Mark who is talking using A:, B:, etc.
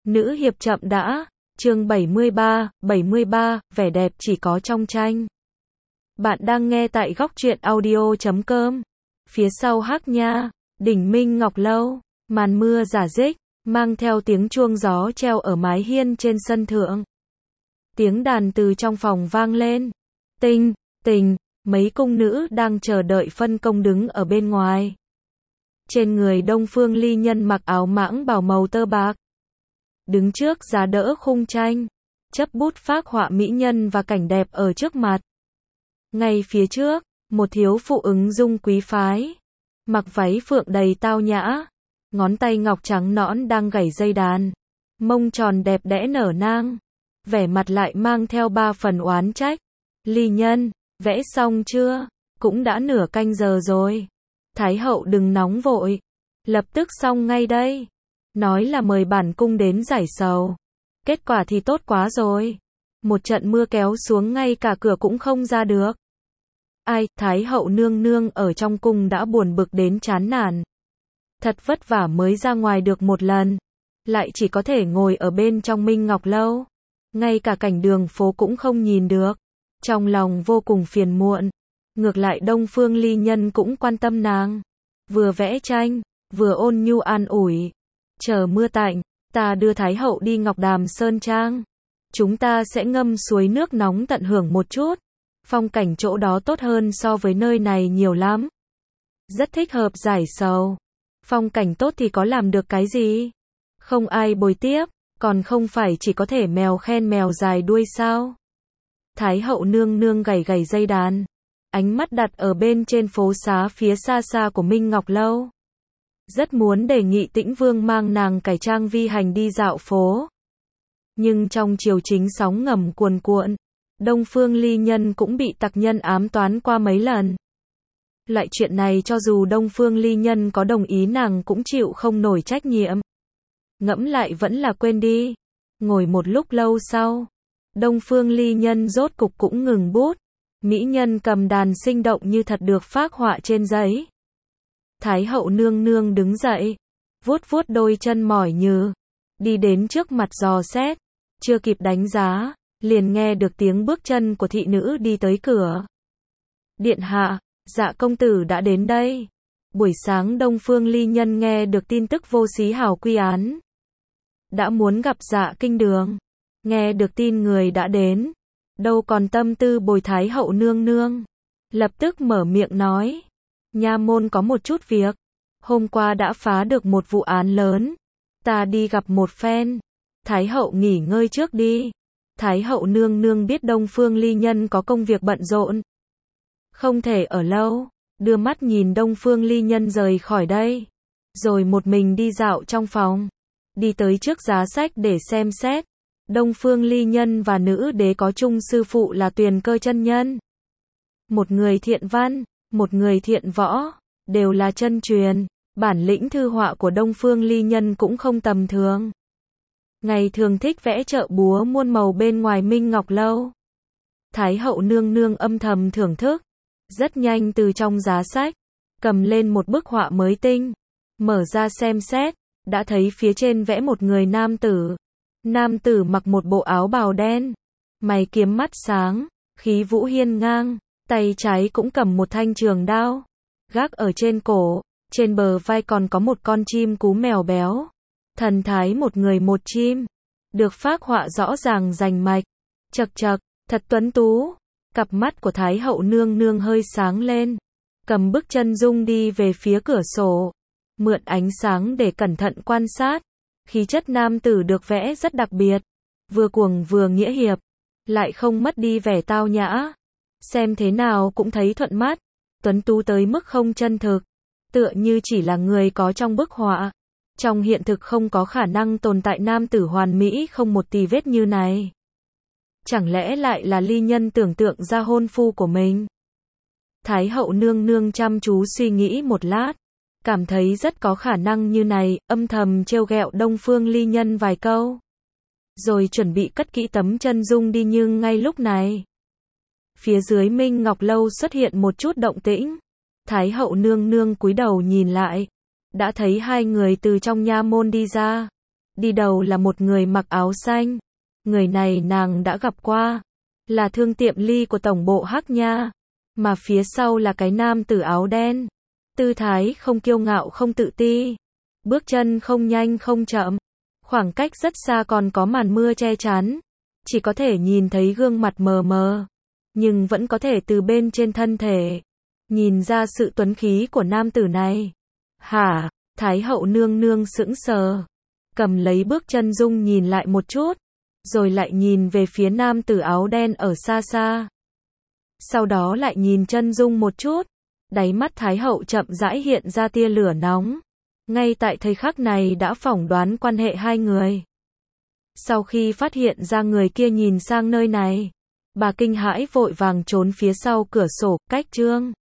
A: Nữ hiệp chậm đã, chương 73, vẻ đẹp chỉ có trong tranh. Bạn đang nghe tại góc truyện audio.com. Phía sau Hắc Nha, đỉnh Minh Ngọc Lâu, màn mưa rả rích, mang theo tiếng chuông gió treo ở mái hiên trên sân thượng. Tiếng đàn từ trong phòng vang lên. Tinh, tình, mấy cung nữ đang chờ đợi phân công đứng ở bên ngoài. Trên người Đông Phương Ly Nhân mặc áo mãng bào màu tơ bạc. Đứng trước giá đỡ khung tranh, chấp bút phác họa mỹ nhân và cảnh đẹp ở trước mặt. Ngay phía trước, một thiếu phụ ứng dung quý phái, mặc váy phượng đầy tao nhã, ngón tay ngọc trắng nõn đang gảy dây đàn, mông tròn đẹp đẽ nở nang, vẻ mặt lại mang theo ba phần oán trách. Ly Nhân, vẽ xong chưa? Cũng đã nửa canh giờ rồi. Thái hậu đừng nóng vội, lập tức xong ngay đây. Nói là mời bản cung đến giải sầu, kết quả thì tốt quá rồi. Một trận mưa kéo xuống ngay cả cửa cũng không ra được. Ai, Thái hậu nương nương ở trong cung đã buồn bực đến chán nản. Thật vất vả mới ra ngoài được một lần, lại chỉ có thể ngồi ở bên trong Minh Ngọc Lâu. Ngay cả cảnh đường phố cũng không nhìn được. Trong lòng vô cùng phiền muộn. Ngược lại Đông Phương Ly Nhân cũng quan tâm nàng. Vừa vẽ tranh, vừa ôn nhu an ủi. Chờ mưa tạnh, ta đưa Thái hậu đi Ngọc Đàm Sơn Trang. Chúng ta sẽ ngâm suối nước nóng tận hưởng một chút. Phong cảnh chỗ đó tốt hơn so với nơi này nhiều lắm. Rất thích hợp giải sầu. Phong cảnh tốt thì có làm được cái gì? Không ai bồi tiếp, còn không phải chỉ có thể mèo khen mèo dài đuôi sao? Thái hậu nương nương gảy gảy dây đàn, ánh mắt đặt ở bên trên phố xá phía xa xa của Minh Ngọc Lâu. Rất muốn đề nghị Tĩnh Vương mang nàng cải trang vi hành đi dạo phố. Nhưng trong triều chính sóng ngầm cuồn cuộn, Đông Phương Ly Nhân cũng bị tặc nhân ám toán qua mấy lần. Loại chuyện này cho dù Đông Phương Ly Nhân có đồng ý nàng cũng chịu không nổi trách nhiệm. Ngẫm lại vẫn là quên đi. Ngồi một lúc lâu sau, Đông Phương Ly Nhân rốt cục cũng ngừng bút. Mỹ nhân cầm đàn sinh động như thật được phác họa trên giấy. Thái hậu nương nương đứng dậy, vuốt vuốt đôi chân mỏi nhừ, đi đến trước mặt dò xét, chưa kịp đánh giá, liền nghe được tiếng bước chân của thị nữ đi tới cửa. Điện hạ, Dạ công tử đã đến đây. Buổi sáng Đông Phương Ly Nhân nghe được tin tức Vô Xí Hào quy án, đã muốn gặp Dạ Kinh Đường. Nghe được tin người đã đến, đâu còn tâm tư bồi Thái hậu nương nương, lập tức mở miệng nói. Nha môn có một chút việc, hôm qua đã phá được một vụ án lớn, ta đi gặp một phen. Thái hậu nghỉ ngơi trước đi. Thái hậu nương nương biết Đông Phương Ly Nhân có công việc bận rộn, không thể ở lâu, đưa mắt nhìn Đông Phương Ly Nhân rời khỏi đây, rồi một mình đi dạo trong phòng, đi tới trước giá sách để xem xét. Đông Phương Ly Nhân và nữ đế có chung sư phụ là Tuyền Cơ chân nhân. Một người thiện văn, một người thiện võ, đều là chân truyền. Bản lĩnh thư họa của Đông Phương Ly Nhân cũng không tầm thường. Ngày thường thích vẽ chợ búa muôn màu bên ngoài Minh Ngọc Lâu. Thái hậu nương nương âm thầm thưởng thức. Rất nhanh từ trong giá sách, cầm lên một bức họa mới tinh. Mở ra xem xét, đã thấy phía trên vẽ một người nam tử. Nam tử mặc một bộ áo bào đen, mày kiếm mắt sáng, khí vũ hiên ngang, tay trái cũng cầm một thanh trường đao, gác ở trên cổ, trên bờ vai còn có một con chim cú mèo béo. Thần thái một người một chim, được phác họa rõ ràng rành mạch, chật chật, thật tuấn tú. Cặp mắt của Thái hậu nương nương hơi sáng lên, cầm bức chân dung đi về phía cửa sổ, mượn ánh sáng để cẩn thận quan sát. Khí chất nam tử được vẽ rất đặc biệt, vừa cuồng vừa nghĩa hiệp, lại không mất đi vẻ tao nhã. Xem thế nào cũng thấy thuận mắt, tuấn tú tới mức không chân thực, tựa như chỉ là người có trong bức họa. Trong hiện thực không có khả năng tồn tại nam tử hoàn mỹ không một tì vết như này. Chẳng lẽ lại là Ly Nhân tưởng tượng ra hôn phu của mình? Thái hậu nương nương chăm chú suy nghĩ một lát, cảm thấy rất có khả năng như này, âm thầm trêu ghẹo Đông Phương Ly Nhân vài câu. Rồi chuẩn bị cất kỹ tấm chân dung đi, nhưng ngay lúc này, phía dưới Minh Ngọc Lâu xuất hiện một chút động tĩnh. Thái hậu nương nương cúi đầu nhìn lại, đã thấy hai người từ trong nha môn đi ra. Đi đầu là một người mặc áo xanh. Người này nàng đã gặp qua. Là Thương Tiệm Ly của tổng bộ Hắc Nha. Mà phía sau là cái nam tử áo đen. Tư thái không kiêu ngạo không tự ti. Bước chân không nhanh không chậm. Khoảng cách rất xa còn có màn mưa che chắn. Chỉ có thể nhìn thấy gương mặt mờ mờ. Nhưng vẫn có thể từ bên trên thân thể nhìn ra sự tuấn khí của nam tử này. Hả? Thái hậu nương nương sững sờ. Cầm lấy bước chân dung nhìn lại một chút. Rồi lại nhìn về phía nam tử áo đen ở xa xa. Sau đó lại nhìn chân dung một chút. Đáy mắt Thái hậu chậm rãi hiện ra tia lửa nóng. Ngay tại thời khắc này đã phỏng đoán quan hệ hai người. Sau khi phát hiện ra người kia nhìn sang nơi này, bà kinh hãi vội vàng trốn phía sau cửa sổ, cách Trương